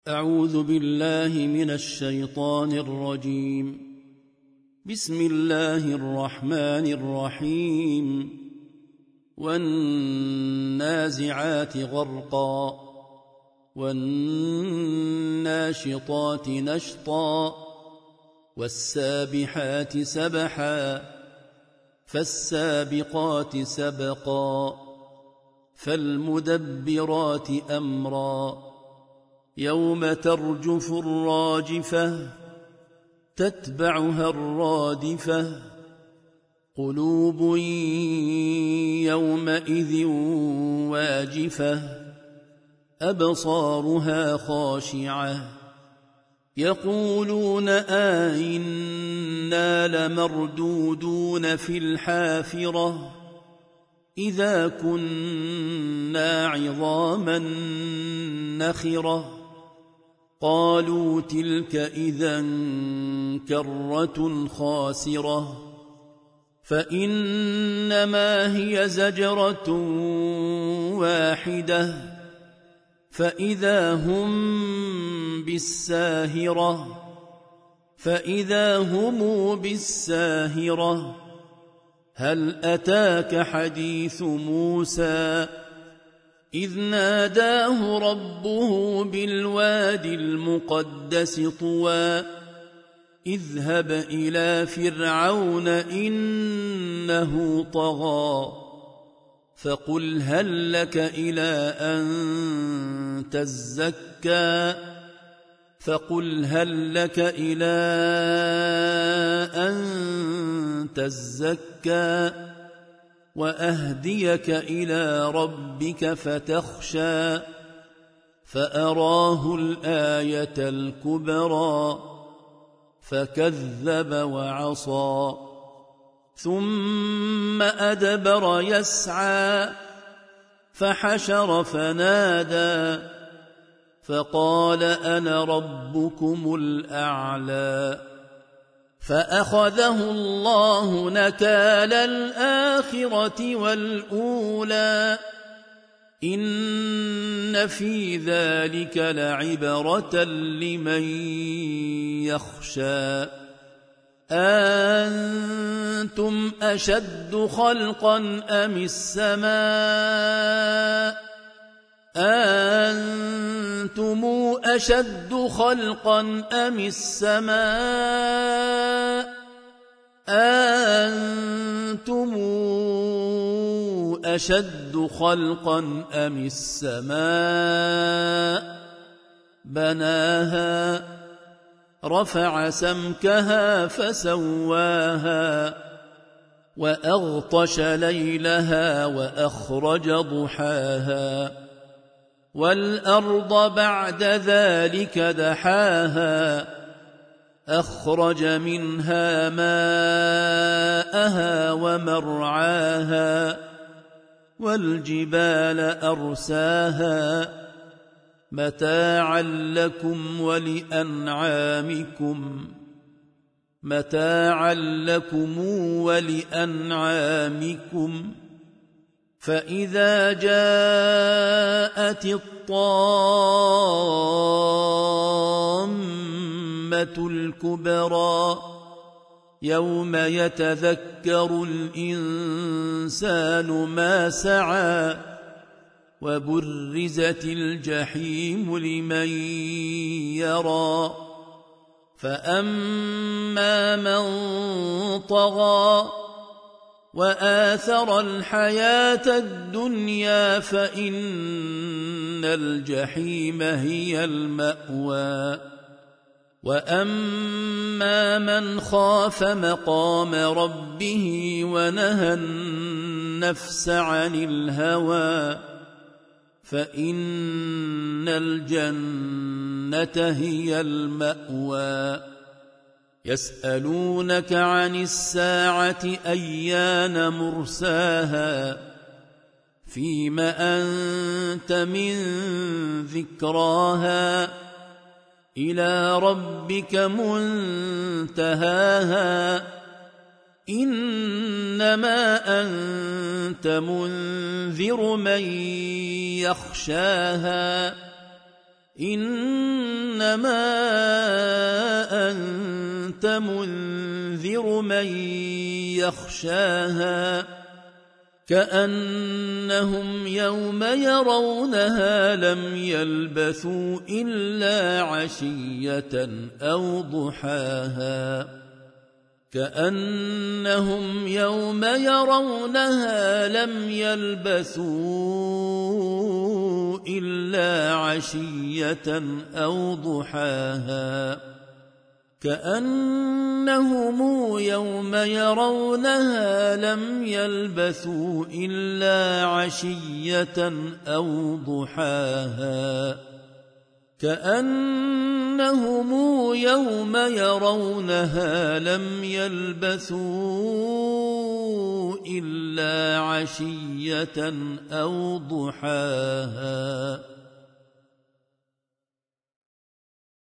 أعوذ بالله من الشيطان الرجيم. بسم الله الرحمن الرحيم. والنازعات غرقا والناشطات نشطا والسابحات سبحا فالسابقات سبقا فالمدبرات أمرا يوم ترجف الراجفة تتبعها الرادفة قلوب يومئذ واجفة أبصارها خاشعة يقولون أئنا لمردودون في الحافرة إذا كنا عظاما نخرة قالوا تلك إذا كرة خاسرة فإنما هي زجرة واحدة فإذا هم بالساهرة هل أتاك حديث موسى إذ ناداه ربه بالوادي المقدس طوى اذهب إلى فرعون إنه طغى فقل هل لك إلى أن تزكى وأهديك إلى ربك فتخشى فأراه الآية الكبرى فكذب وعصى ثم أدبر يسعى فحشر فنادى فقال أنا ربكم الأعلى فأخذه الله نكال الآخرة والأولى إن في ذلك لعبرة لمن يخشى أنتم أشد خلقا أم السماء أنتم أشد خلقا أم السماء بناها رفع سمكها فسواها وأغطش ليلها وأخرج ضحاها والأرض بعد ذلك دحاها أخرج منها ماءها ومرعاها والجبال أرساها متاعا لكم ولأنعامكم فإذا جاءت الطامة الكبرى يوم يتذكر الإنسان ما سعى وبرزت الجحيم لمن يرى فأما من طغى وآثر الحياة الدنيا فإن الجحيم هي المأوى وأما من خاف مقام ربه ونهى النفس عن الهوى فإن الجنة هي المأوى يسألونك عن الساعة أيان مرساها فيم أنت من ذكراها إلى ربك منتهاها إنما أنت منذر من يخشاها إنما أنت منذر من يخشاها كأنهم يوم يرونها لم يلبثوا إلا عشية أو ضحاها كأنهم يوم يرونها لم يلبثوا إلا عشية أو ضحاها كأنهم يوم يرونها لم يلبثوا إلا عشية أو ضحاها كأنهم يوم يرونها لم يلبثوا إلا عشية أو ضحاها